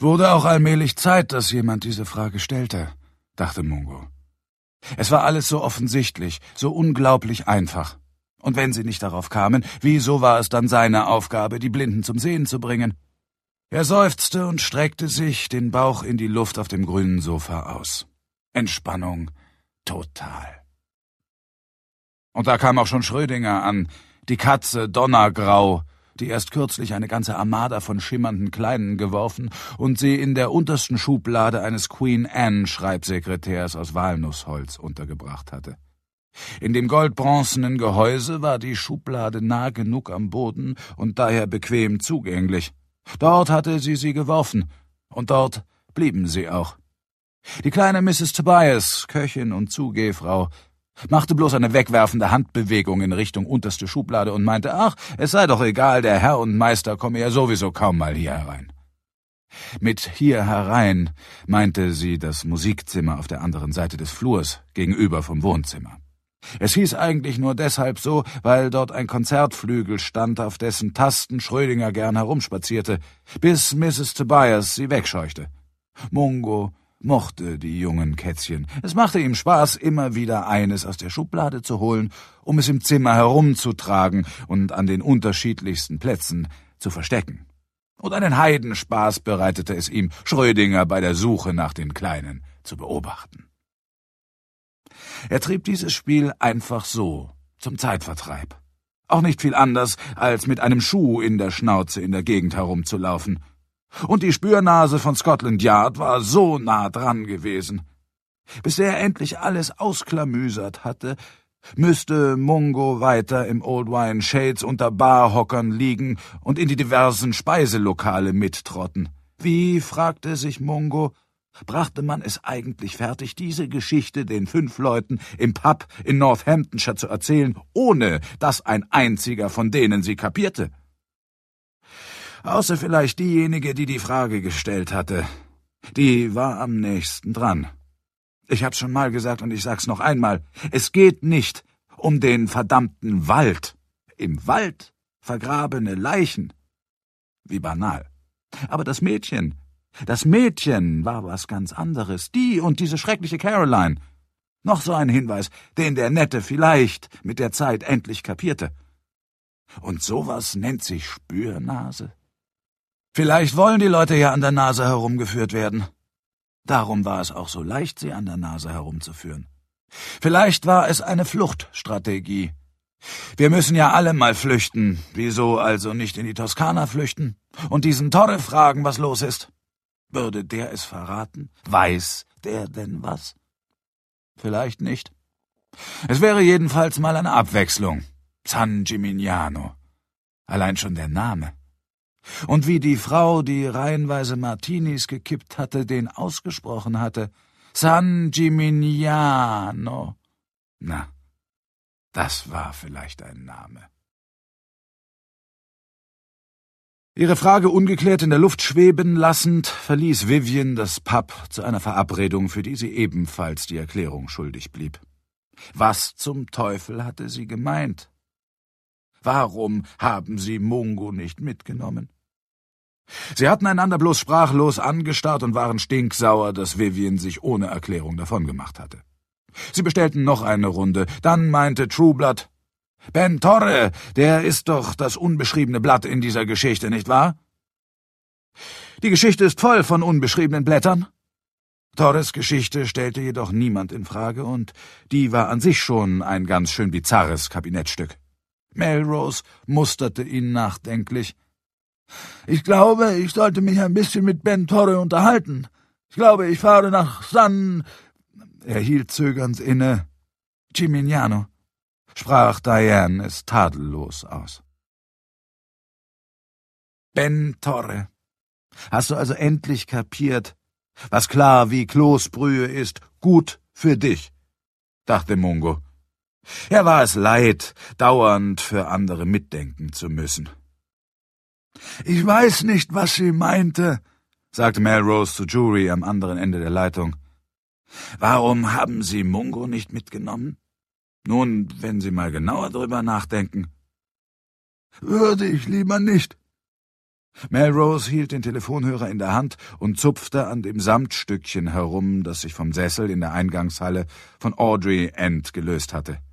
Wurde auch allmählich Zeit, dass jemand diese Frage stellte, dachte Mungo. Es war alles so offensichtlich, so unglaublich einfach. Und wenn sie nicht darauf kamen, wieso war es dann seine Aufgabe, die Blinden zum Sehen zu bringen? Er seufzte und streckte sich, den Bauch in die Luft auf dem grünen Sofa aus. Entspannung total. Und da kam auch schon Schrödinger an, die Katze Donnergrau, die erst kürzlich eine ganze Armada von schimmernden Kleinen geworfen und sie in der untersten Schublade eines Queen Anne Schreibsekretärs aus Walnussholz untergebracht hatte. In dem goldbronzenen Gehäuse war die Schublade nah genug am Boden und daher bequem zugänglich. Dort hatte sie geworfen, und dort blieben sie auch. Die kleine Mrs. Tobias, Köchin und Zugehfrau, machte bloß eine wegwerfende Handbewegung in Richtung unterste Schublade und meinte, ach, es sei doch egal, der Herr und Meister komme ja sowieso kaum mal hier herein. Mit hier herein meinte sie das Musikzimmer auf der anderen Seite des Flurs, gegenüber vom Wohnzimmer. Es hieß eigentlich nur deshalb so, weil dort ein Konzertflügel stand, auf dessen Tasten Schrödinger gern herumspazierte, bis Mrs. Tobias sie wegscheuchte. Mungo mochte die jungen Kätzchen. Es machte ihm Spaß, immer wieder eines aus der Schublade zu holen, um es im Zimmer herumzutragen und an den unterschiedlichsten Plätzen zu verstecken. Und einen Heidenspaß bereitete es ihm, Schrödinger bei der Suche nach den Kleinen zu beobachten. Er trieb dieses Spiel einfach so, zum Zeitvertreib. Auch nicht viel anders, als mit einem Schuh in der Schnauze in der Gegend herumzulaufen. Und die Spürnase von Scotland Yard war so nah dran gewesen. Bis er endlich alles ausklamüsert hatte, müsste Mungo weiter im Old Wine Shades unter Barhockern liegen und in die diversen Speiselokale mittrotten. Wie, fragte sich Mungo, brachte man es eigentlich fertig, diese Geschichte den 5 Leuten im Pub in Northamptonshire zu erzählen, ohne dass ein einziger von denen sie kapierte? Außer vielleicht diejenige, die die Frage gestellt hatte. Die war am nächsten dran. Ich hab's schon mal gesagt und ich sag's noch einmal. Es geht nicht um den verdammten Wald. Im Wald vergrabene Leichen. Wie banal. Aber das Mädchen war was ganz anderes. Die und diese schreckliche Caroline. Noch so ein Hinweis, den der Nette vielleicht mit der Zeit endlich kapierte. Und sowas nennt sich Spürnase. Vielleicht wollen die Leute ja an der Nase herumgeführt werden. Darum war es auch so leicht, sie an der Nase herumzuführen. Vielleicht war es eine Fluchtstrategie. Wir müssen ja alle mal flüchten. Wieso also nicht in die Toskana flüchten? Und diesen Torre fragen, was los ist? Würde der es verraten? Weiß der denn was? Vielleicht nicht. Es wäre jedenfalls mal eine Abwechslung. San Gimignano. Allein schon der Name. Und wie die Frau, die reihenweise Martinis gekippt hatte, den ausgesprochen hatte. San Gimignano. Na, das war vielleicht ein Name. Ihre Frage ungeklärt in der Luft schweben lassend, verließ Vivian das Pub zu einer Verabredung, für die sie ebenfalls die Erklärung schuldig blieb. Was zum Teufel hatte sie gemeint? Warum haben sie Mungo nicht mitgenommen? Sie hatten einander bloß sprachlos angestarrt und waren stinksauer, dass Vivian sich ohne Erklärung davongemacht hatte. Sie bestellten noch eine Runde, dann meinte Trueblood, »Ben Torre, der ist doch das unbeschriebene Blatt in dieser Geschichte, nicht wahr?« »Die Geschichte ist voll von unbeschriebenen Blättern.« Torres Geschichte stellte jedoch niemand in Frage, und die war an sich schon ein ganz schön bizarres Kabinettstück. Melrose musterte ihn nachdenklich. »Ich glaube, ich sollte mich ein bisschen mit Ben Torre unterhalten. Ich glaube, ich fahre nach San...« Er hielt zögernd inne. »Gimignano«, sprach Diane es tadellos aus. »Ben Torre. Hast du also endlich kapiert, was klar wie Kloßbrühe ist, gut für dich?« dachte Mungo. Er war es leid, dauernd für andere mitdenken zu müssen. »Ich weiß nicht, was sie meinte«, sagte Melrose zu Jury am anderen Ende der Leitung. »Warum haben Sie Mungo nicht mitgenommen? Nun, wenn Sie mal genauer drüber nachdenken.« »Würde ich lieber nicht. Melrose hielt den Telefonhörer in der Hand und zupfte an dem Samtstückchen herum, das sich vom Sessel in der Eingangshalle von Audrey End gelöst hatte.